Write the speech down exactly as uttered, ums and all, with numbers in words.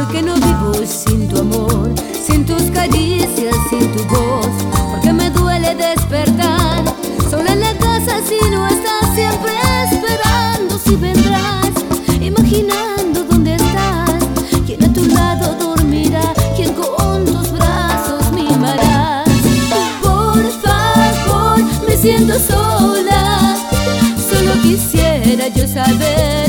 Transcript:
que no vivo sin tu amor, sin tus caricias, sin tu voz, porque me duele despertar sola en la casa si no estás, siempre esperando si vendrás, imaginando dónde estás, quién a tu lado dormirá, quién con tus brazos mimarás. Por favor, me siento sola, solo quisiera yo saber